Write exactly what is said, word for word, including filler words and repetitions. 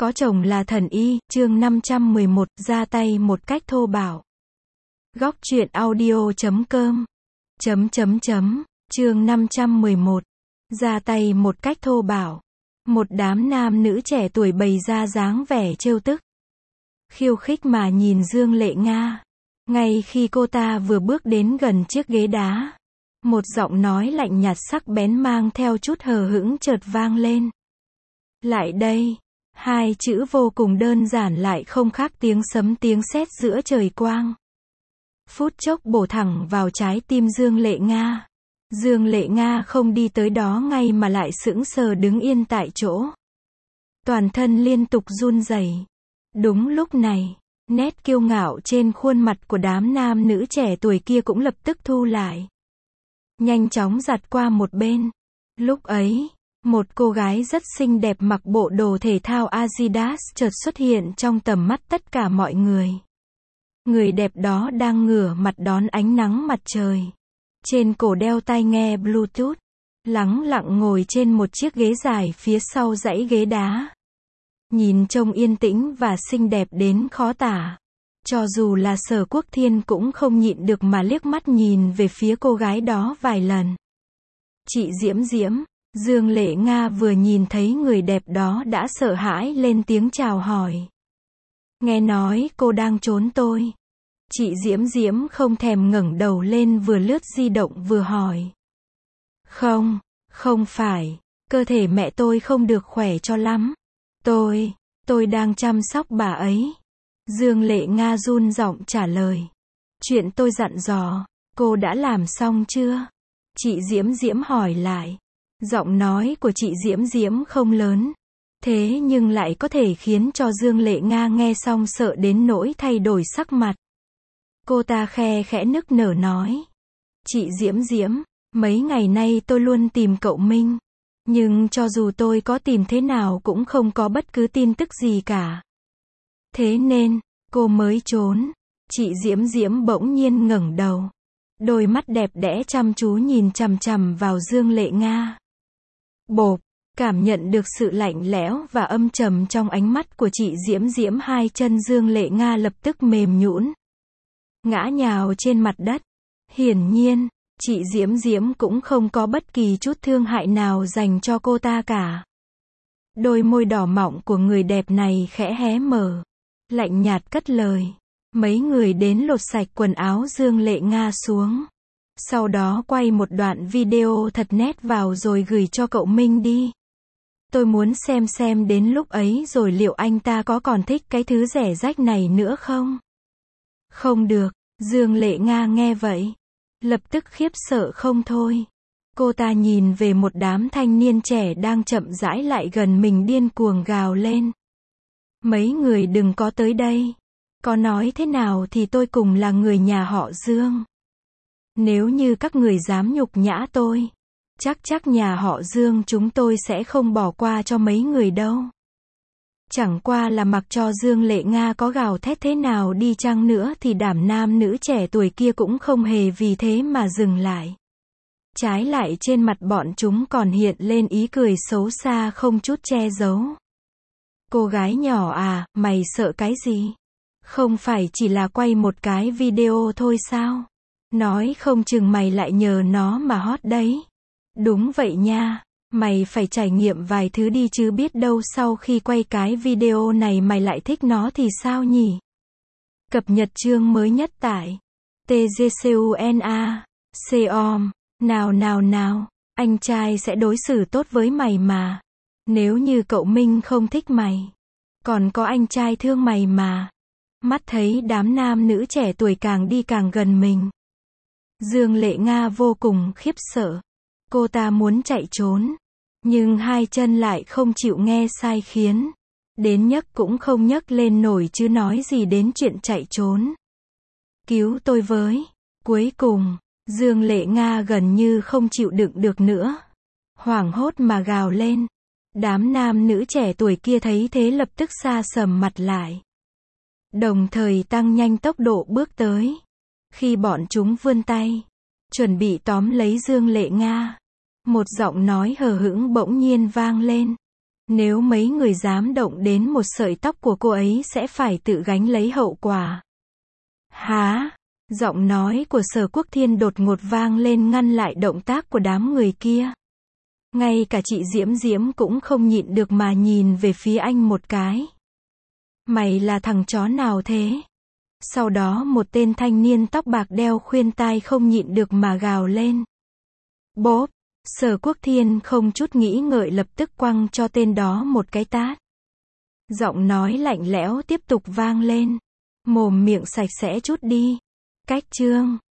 Có chồng là thần y, chương năm trăm mười một, ra tay một cách thô bạo. Góc truyện audio chấm com. Chấm chấm chấm, chương năm trăm mười một. Ra tay một cách thô bạo. Một đám nam nữ trẻ tuổi bày ra dáng vẻ trêu tức, khiêu khích mà nhìn Dương Lệ Nga. Ngay khi cô ta vừa bước đến gần chiếc ghế đá, một giọng nói lạnh nhạt sắc bén mang theo chút hờ hững chợt vang lên. Lại đây. Hai chữ vô cùng đơn giản lại không khác tiếng sấm tiếng sét giữa trời quang. Phút chốc bổ thẳng vào trái tim Dương Lệ Nga. Dương Lệ Nga không đi tới đó ngay mà lại sững sờ đứng yên tại chỗ. Toàn thân liên tục run rẩy. Đúng lúc này, nét kiêu ngạo trên khuôn mặt của đám nam nữ trẻ tuổi kia cũng lập tức thu lại, nhanh chóng giặt qua một bên. Lúc ấy, một cô gái rất xinh đẹp mặc bộ đồ thể thao Adidas chợt xuất hiện trong tầm mắt tất cả mọi người. Người đẹp đó đang ngửa mặt đón ánh nắng mặt trời. Trên cổ đeo tai nghe Bluetooth, lắng lặng ngồi trên một chiếc ghế dài phía sau dãy ghế đá. Nhìn trông yên tĩnh và xinh đẹp đến khó tả. Cho dù là Sở Quốc Thiên cũng không nhịn được mà liếc mắt nhìn về phía cô gái đó vài lần. Chị Diễm Diễm. Dương Lệ Nga vừa nhìn thấy người đẹp đó đã sợ hãi lên tiếng chào hỏi. Nghe nói cô đang trốn tôi. Chị Diễm Diễm không thèm ngẩng đầu lên vừa lướt di động vừa hỏi. Không, không phải, cơ thể mẹ tôi không được khỏe cho lắm. Tôi, tôi đang chăm sóc bà ấy. Dương Lệ Nga run giọng trả lời. Chuyện tôi dặn dò, cô đã làm xong chưa? Chị Diễm Diễm hỏi lại. Giọng nói của chị Diễm Diễm không lớn, thế nhưng lại có thể khiến cho Dương Lệ Nga nghe xong sợ đến nỗi thay đổi sắc mặt. Cô ta khe khẽ nức nở nói. Chị Diễm Diễm, mấy ngày nay tôi luôn tìm cậu Minh. Nhưng cho dù tôi có tìm thế nào cũng không có bất cứ tin tức gì cả. Thế nên, cô mới trốn. Chị Diễm Diễm bỗng nhiên ngẩng đầu. Đôi mắt đẹp đẽ chăm chú nhìn chằm chằm vào Dương Lệ Nga. Bộp, cảm nhận được sự lạnh lẽo và âm trầm trong ánh mắt của chị Diễm Diễm, hai chân Dương Lệ Nga lập tức mềm nhũn, ngã nhào trên mặt đất. Hiển nhiên, chị Diễm Diễm cũng không có bất kỳ chút thương hại nào dành cho cô ta cả. Đôi môi đỏ mọng của người đẹp này khẽ hé mở, lạnh nhạt cất lời. Mấy người đến lột sạch quần áo Dương Lệ Nga xuống. Sau đó quay một đoạn video thật nét vào rồi gửi cho cậu Minh đi. Tôi muốn xem xem đến lúc ấy rồi liệu anh ta có còn thích cái thứ rẻ rách này nữa không? Không được, Dương Lệ Nga nghe vậy, lập tức khiếp sợ không thôi. Cô ta nhìn về một đám thanh niên trẻ đang chậm rãi lại gần mình điên cuồng gào lên. Mấy người đừng có tới đây. Có nói thế nào thì tôi cùng là người nhà họ Dương. Nếu như các người dám nhục nhã tôi, chắc chắc nhà họ Dương chúng tôi sẽ không bỏ qua cho mấy người đâu. Chẳng qua là mặc cho Dương Lệ Nga có gào thét thế nào đi chăng nữa thì đám nam nữ trẻ tuổi kia cũng không hề vì thế mà dừng lại. Trái lại trên mặt bọn chúng còn hiện lên ý cười xấu xa không chút che giấu. Cô gái nhỏ à, mày sợ cái gì? Không phải chỉ là quay một cái video thôi sao? Nói không chừng mày lại nhờ nó mà hot đấy. Đúng vậy nha, mày phải trải nghiệm vài thứ đi chứ biết đâu sau khi quay cái video này mày lại thích nó thì sao nhỉ? Cập nhật chương mới nhất tại tgcuna chấm com. Nào nào nào, anh trai sẽ đối xử tốt với mày mà. Nếu như cậu Minh không thích mày, còn có anh trai thương mày mà. Mắt thấy đám nam nữ trẻ tuổi càng đi càng gần mình, Dương Lệ Nga vô cùng khiếp sợ. Cô ta muốn chạy trốn, nhưng hai chân lại không chịu nghe sai khiến. Đến nhấc cũng không nhấc lên nổi chứ nói gì đến chuyện chạy trốn. Cứu tôi với. Cuối cùng, Dương Lệ Nga gần như không chịu đựng được nữa, hoảng hốt mà gào lên. Đám nam nữ trẻ tuổi kia thấy thế lập tức sa sầm mặt lại, đồng thời tăng nhanh tốc độ bước tới. Khi bọn chúng vươn tay, chuẩn bị tóm lấy Dương Lệ Nga, một giọng nói hờ hững bỗng nhiên vang lên. Nếu mấy người dám động đến một sợi tóc của cô ấy sẽ phải tự gánh lấy hậu quả. Há? Giọng nói của Sở Quốc Thiên đột ngột vang lên ngăn lại động tác của đám người kia. Ngay cả chị Diễm Diễm cũng không nhịn được mà nhìn về phía anh một cái. Mày là thằng chó nào thế? Sau đó một tên thanh niên tóc bạc đeo khuyên tai không nhịn được mà gào lên. Bốp! Sở Quốc Thiên không chút nghĩ ngợi lập tức quăng cho tên đó một cái tát. Giọng nói lạnh lẽo tiếp tục vang lên. Mồm miệng sạch sẽ chút đi. Cách chương